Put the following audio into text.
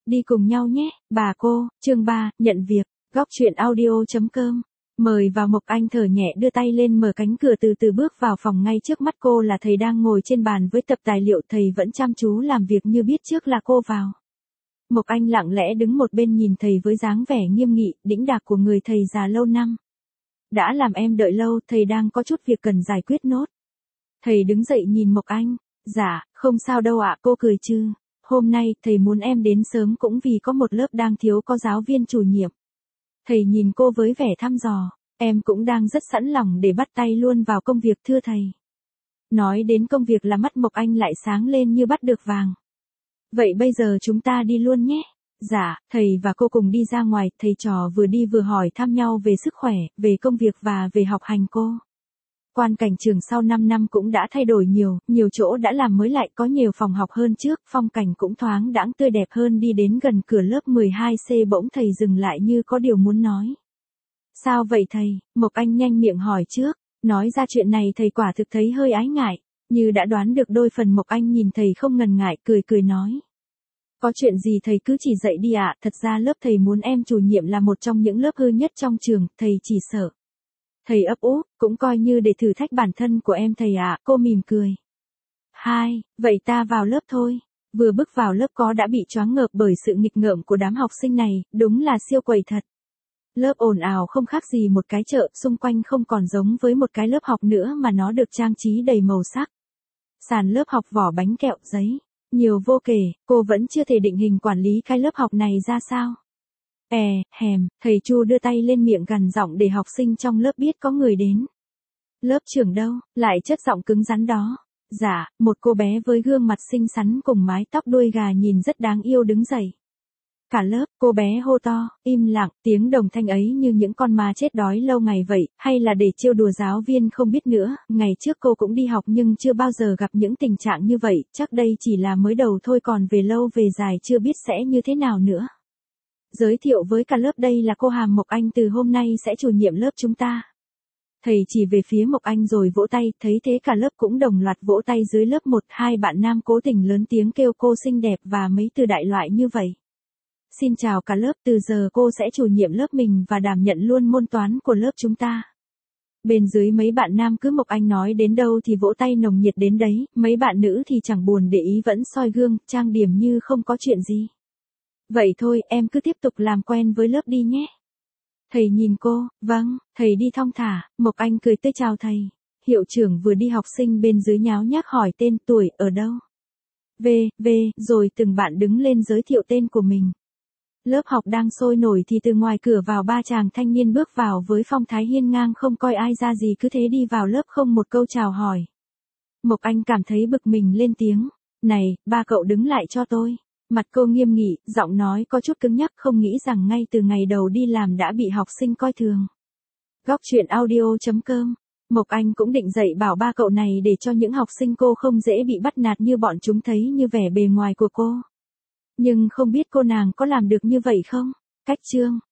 đi cùng nhau nhé, bà cô, chương 3, nhận việc, góc truyện audio.com. Mời vào. Mộc Anh thở nhẹ đưa tay lên mở cánh cửa từ từ bước vào phòng. Ngay trước mắt cô là thầy đang ngồi trên bàn với tập tài liệu. Thầy vẫn chăm chú làm việc như biết trước là cô vào. Mộc Anh lặng lẽ đứng một bên nhìn thầy với dáng vẻ nghiêm nghị, đĩnh đạc của người thầy già lâu năm. Đã làm em đợi lâu, thầy đang có chút việc cần giải quyết nốt. Thầy đứng dậy nhìn Mộc Anh. Dạ, không sao đâu ạ, cô cười chứ. Hôm nay, thầy muốn em đến sớm cũng vì có một lớp đang thiếu có giáo viên chủ nhiệm. Thầy nhìn cô với vẻ thăm dò. Em cũng đang rất sẵn lòng để bắt tay luôn vào công việc thưa thầy. Nói đến công việc là mắt Mộc Anh lại sáng lên như bắt được vàng. Vậy bây giờ chúng ta đi luôn nhé. Dạ, thầy và cô cùng đi ra ngoài. Thầy trò vừa đi vừa hỏi thăm nhau về sức khỏe, về công việc và về học hành cô. Quan cảnh trường sau 5 năm cũng đã thay đổi nhiều chỗ đã làm mới lại, có nhiều phòng học hơn trước, phong cảnh cũng thoáng đãng tươi đẹp hơn. Đi đến gần cửa lớp 12C bỗng thầy dừng lại như có điều muốn nói. Sao vậy thầy? Mộc Anh nhanh miệng hỏi trước. Nói ra chuyện này thầy quả thực thấy hơi ái ngại. Như đã đoán được đôi phần, Mộc Anh nhìn thầy không ngần ngại, cười nói. Có chuyện gì thầy cứ chỉ dạy đi ạ. Thật ra lớp thầy muốn em chủ nhiệm là một trong những lớp hư nhất trong trường, thầy chỉ sợ. Thầy ấp úng, cũng coi như để thử thách bản thân của em thầy ạ. Cô mỉm cười. Vậy ta vào lớp thôi. Vừa bước vào lớp có đã bị choáng ngợp bởi sự nghịch ngợm của đám học sinh này, đúng là siêu quậy thật. Lớp ồn ào không khác gì một cái chợ, xung quanh không còn giống với một cái lớp học nữa mà nó được trang trí đầy màu sắc. Sàn lớp học vỏ bánh kẹo giấy, nhiều vô kể, cô vẫn chưa thể định hình quản lý cái lớp học này ra sao. Thầy Chu đưa tay lên miệng gằn giọng để học sinh trong lớp biết có người đến. Lớp trưởng đâu, lại chất giọng cứng rắn đó. Dạ, một cô bé với gương mặt xinh xắn cùng mái tóc đuôi gà nhìn rất đáng yêu đứng dậy. Cả lớp, cô bé hô to, im lặng, tiếng đồng thanh ấy như những con ma chết đói lâu ngày vậy, hay là để trêu đùa giáo viên không biết nữa. Ngày trước cô cũng đi học nhưng chưa bao giờ gặp những tình trạng như vậy, chắc đây chỉ là mới đầu thôi, còn về lâu về dài chưa biết sẽ như thế nào nữa. Giới thiệu với cả lớp, đây là cô Hàm Mộc Anh, từ hôm nay sẽ chủ nhiệm lớp chúng ta. Thầy chỉ về phía Mộc Anh rồi vỗ tay, thấy thế cả lớp cũng đồng loạt vỗ tay. Dưới lớp 1-2 bạn nam cố tình lớn tiếng kêu cô xinh đẹp và mấy từ đại loại như vậy. Xin chào cả lớp, từ giờ cô sẽ chủ nhiệm lớp mình và đảm nhận luôn môn toán của lớp chúng ta. Bên dưới mấy bạn nam cứ Mộc Anh nói đến đâu thì vỗ tay nồng nhiệt đến đấy, mấy bạn nữ thì chẳng buồn để ý vẫn soi gương, trang điểm như không có chuyện gì. Vậy thôi, em cứ tiếp tục làm quen với lớp đi nhé. Thầy nhìn cô, vâng, thầy đi thong thả. Mộc Anh cười tươi chào thầy. Hiệu trưởng vừa đi, học sinh bên dưới nháo nhác hỏi tên, tuổi, ở đâu. Rồi từng bạn đứng lên giới thiệu tên của mình. Lớp học đang sôi nổi thì từ ngoài cửa vào 3 chàng thanh niên bước vào với phong thái hiên ngang, không coi ai ra gì, cứ thế đi vào lớp không một câu chào hỏi. Mộc Anh cảm thấy bực mình lên tiếng. Này, ba cậu đứng lại cho tôi. Mặt cô nghiêm nghị, giọng nói có chút cứng nhắc, không nghĩ rằng ngay từ ngày đầu đi làm đã bị học sinh coi thường. Góc truyện audio.com. Mộc Anh cũng định dạy bảo ba cậu này để cho những học sinh cô không dễ bị bắt nạt như bọn chúng thấy như vẻ bề ngoài của cô. Nhưng không biết cô nàng có làm được như vậy không? Cách chương